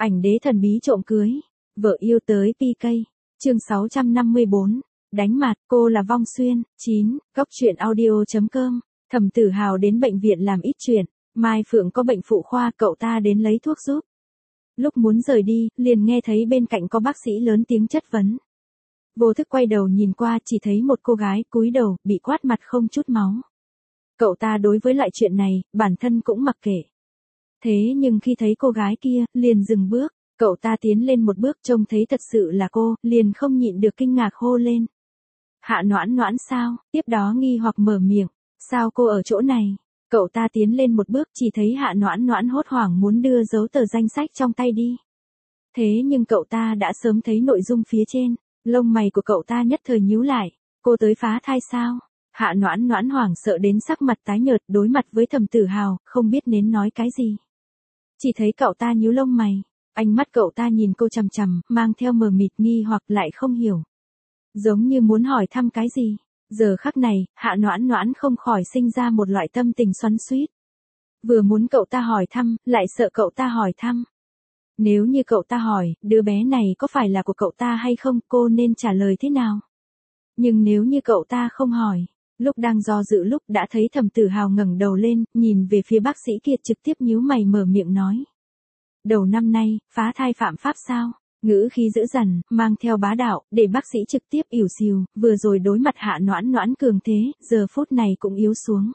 Ảnh đế thần bí trộm cưới. Vợ yêu tới PK. Chương 654. Đánh mặt, cô là Vong Xuyên. 9. Góc truyện audio.com. Thẩm Tử Hào đến bệnh viện làm ít chuyện. Mai Phượng có bệnh phụ khoa, cậu ta đến lấy thuốc giúp. Lúc muốn rời đi, liền nghe thấy bên cạnh có bác sĩ lớn tiếng chất vấn. Vô thức quay đầu nhìn qua, chỉ thấy một cô gái cúi đầu, bị quát mặt không chút máu. Cậu ta đối với loại chuyện này, bản thân cũng mặc kệ. Thế nhưng khi thấy cô gái kia, liền dừng bước. Cậu ta tiến lên một bước, trông thấy thật sự là cô, liền không nhịn được kinh ngạc hô lên. Hạ Noãn Noãn sao? Tiếp đó nghi hoặc mở miệng. Sao cô ở chỗ này? Cậu ta tiến lên một bước, chỉ thấy Hạ Noãn Noãn hốt hoảng muốn đưa dấu tờ danh sách trong tay đi. Thế nhưng cậu ta đã sớm thấy nội dung phía trên. Lông mày của cậu ta nhất thời nhíu lại. Cô tới phá thai sao? Hạ Noãn Noãn hoảng sợ đến sắc mặt tái nhợt, đối mặt với Thẩm Tử Hào, không biết nên nói cái gì. Chỉ thấy cậu ta nhíu lông mày. Ánh mắt cậu ta nhìn cô chằm chằm, mang theo mờ mịt nghi hoặc lại không hiểu. Giống như muốn hỏi thăm cái gì. Giờ khắc này, Hạ Noãn Noãn không khỏi sinh ra một loại tâm tình xoắn xuýt. Vừa muốn cậu ta hỏi thăm, lại sợ cậu ta hỏi thăm. Nếu như cậu ta hỏi, đứa bé này có phải là của cậu ta hay không, cô nên trả lời thế nào? Nhưng nếu như cậu ta không hỏi, lúc đang do dự lúc đã thấy Thẩm Tử Hào ngẩng đầu lên, nhìn về phía bác sĩ kia trực tiếp nhíu mày mở miệng nói. Đầu năm nay, phá thai phạm pháp sao? Ngữ khí dữ dằn, mang theo bá đạo, để bác sĩ trực tiếp ỉu xìu, vừa rồi đối mặt Hạ Noãn Noãn cường thế, giờ phút này cũng yếu xuống.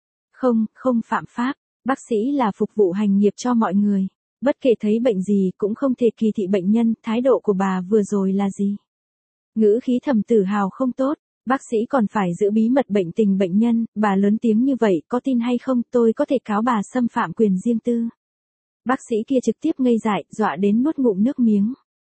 Không phạm pháp, bác sĩ là phục vụ hành nghiệp cho mọi người. Bất kể thấy bệnh gì cũng không thể kỳ thị bệnh nhân, thái độ của bà vừa rồi là gì? Ngữ khí Thẩm Tử Hào không tốt, bác sĩ còn phải giữ bí mật bệnh tình bệnh nhân, bà lớn tiếng như vậy, có tin hay không tôi có thể cáo bà xâm phạm quyền riêng tư. Bác sĩ kia trực tiếp ngây dại, dọa đến nuốt ngụm nước miếng.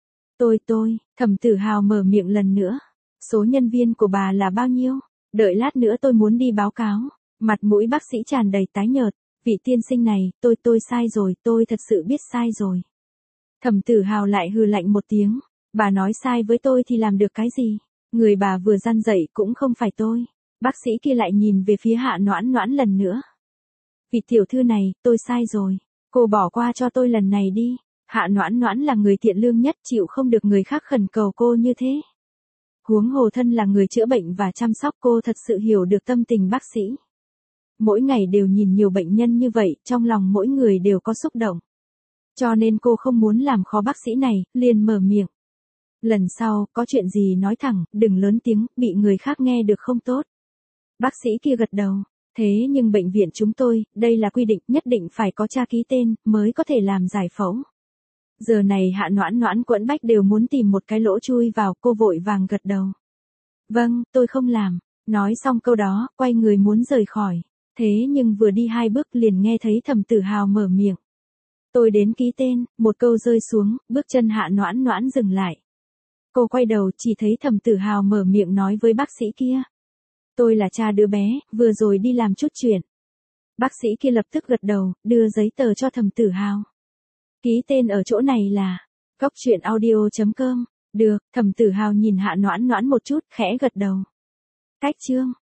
Thẩm Tử Hào mở miệng lần nữa. Số nhân viên của bà là bao nhiêu? Đợi lát nữa tôi muốn đi báo cáo. Mặt mũi bác sĩ tràn đầy tái nhợt. Vị tiên sinh này, tôi sai rồi, tôi thật sự biết sai rồi. Thẩm Tử Hào lại hừ lạnh một tiếng. Bà nói sai với tôi thì làm được cái gì? Người bà vừa răn dậy cũng không phải tôi. Bác sĩ kia lại nhìn về phía Hạ Noãn Noãn lần nữa. Vị tiểu thư này, tôi sai rồi. Cô bỏ qua cho tôi lần này đi. Hạ Noãn Noãn là người thiện lương nhất, chịu không được người khác khẩn cầu cô như thế. Huống hồ thân là người chữa bệnh và chăm sóc, cô thật sự hiểu được tâm tình bác sĩ. Mỗi ngày đều nhìn nhiều bệnh nhân như vậy, trong lòng mỗi người đều có xúc động. Cho nên cô không muốn làm khó bác sĩ này, liền mở miệng. Lần sau, có chuyện gì nói thẳng, đừng lớn tiếng, bị người khác nghe được không tốt. Bác sĩ kia gật đầu. Thế nhưng bệnh viện chúng tôi, đây là quy định, nhất định phải có cha ký tên, mới có thể làm giải phẫu. Giờ này Hạ Noãn Noãn quẫn bách đều muốn tìm một cái lỗ chui vào, cô vội vàng gật đầu. Vâng, tôi không làm. Nói xong câu đó, quay người muốn rời khỏi. Thế nhưng vừa đi 2 bước liền nghe thấy Thẩm Tử Hào mở miệng. Tôi đến ký tên, một câu rơi xuống, bước chân Hạ Noãn Noãn dừng lại. Cô quay đầu chỉ thấy Thẩm Tử Hào mở miệng nói với bác sĩ kia. Tôi là cha đứa bé, vừa rồi đi làm chút chuyện. Bác sĩ kia lập tức gật đầu, đưa giấy tờ cho Thẩm Tử Hào. Ký tên ở chỗ này là góc truyện audio.com. Được, Thẩm Tử Hào nhìn Hạ Noãn Noãn một chút, khẽ gật đầu. Cách chương.